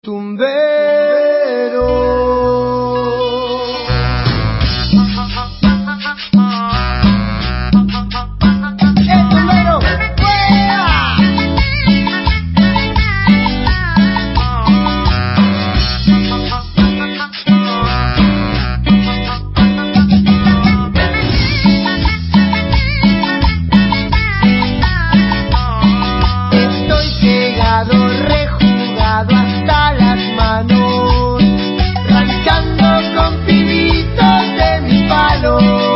Tumbero. Tumbero, ¡fuera! Estoy pegado, rejugado hasta las manos, ranchando con pibitos de mi palo.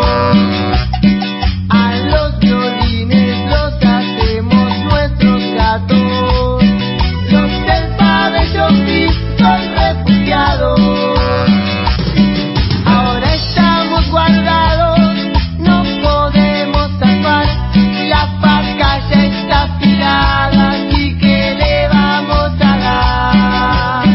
A los violines los hacemos nuestros gatos, los del pabellón gris son refugiados. Ahora estamos guardados, no podemos zafar, la vaca ya está afilada, así que le vamos a dar.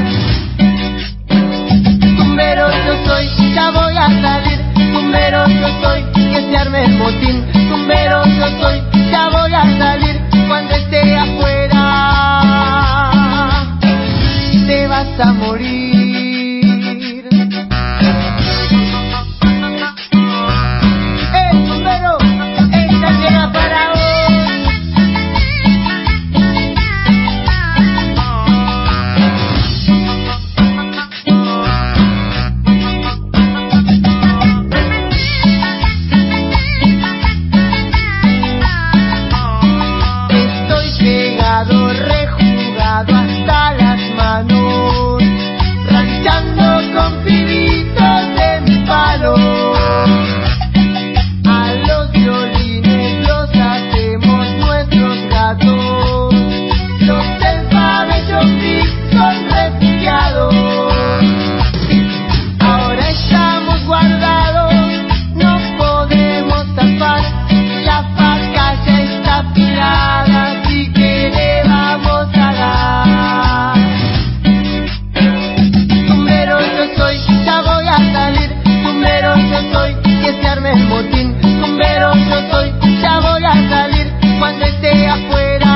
Tumbero yo soy, ya voy a salir, tumbero yo soy, que se arme el motín. Tumbero yo soy, ya voy a salir, cuando esté afuera te vas a morir. Tumbero, esta llega para vos. Estoy pegado, rejugado hasta las manos, ranchando con pibitos de mi palo. A los violines los hacemos nuestros gatos, los del pabellón gris son refugiados. Ahora estamos guardados, no podemos zafar, la vaca ya está afilada, así que le vamos a dar. Tumbero yo soy, ya voy a salir, tumbero yo soy, que se arme el motín. Tumbero yo soy, ya voy a salir, cuando esté afuera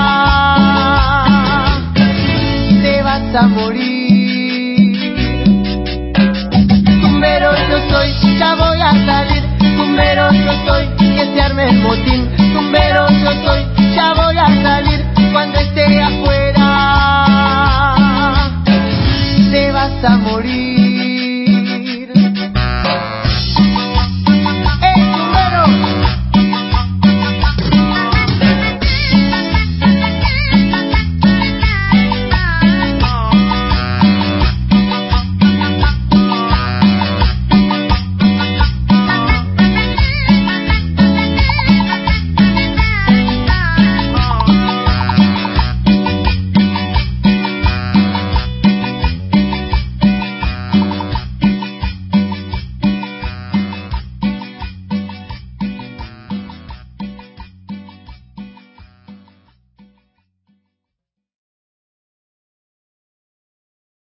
te vas a morir. Tumbero yo soy, ya voy a salir, tumbero yo soy, que se arme el motín. Tumbero yo soy, ya voy a salir, cuando esté afuera te vas a morir.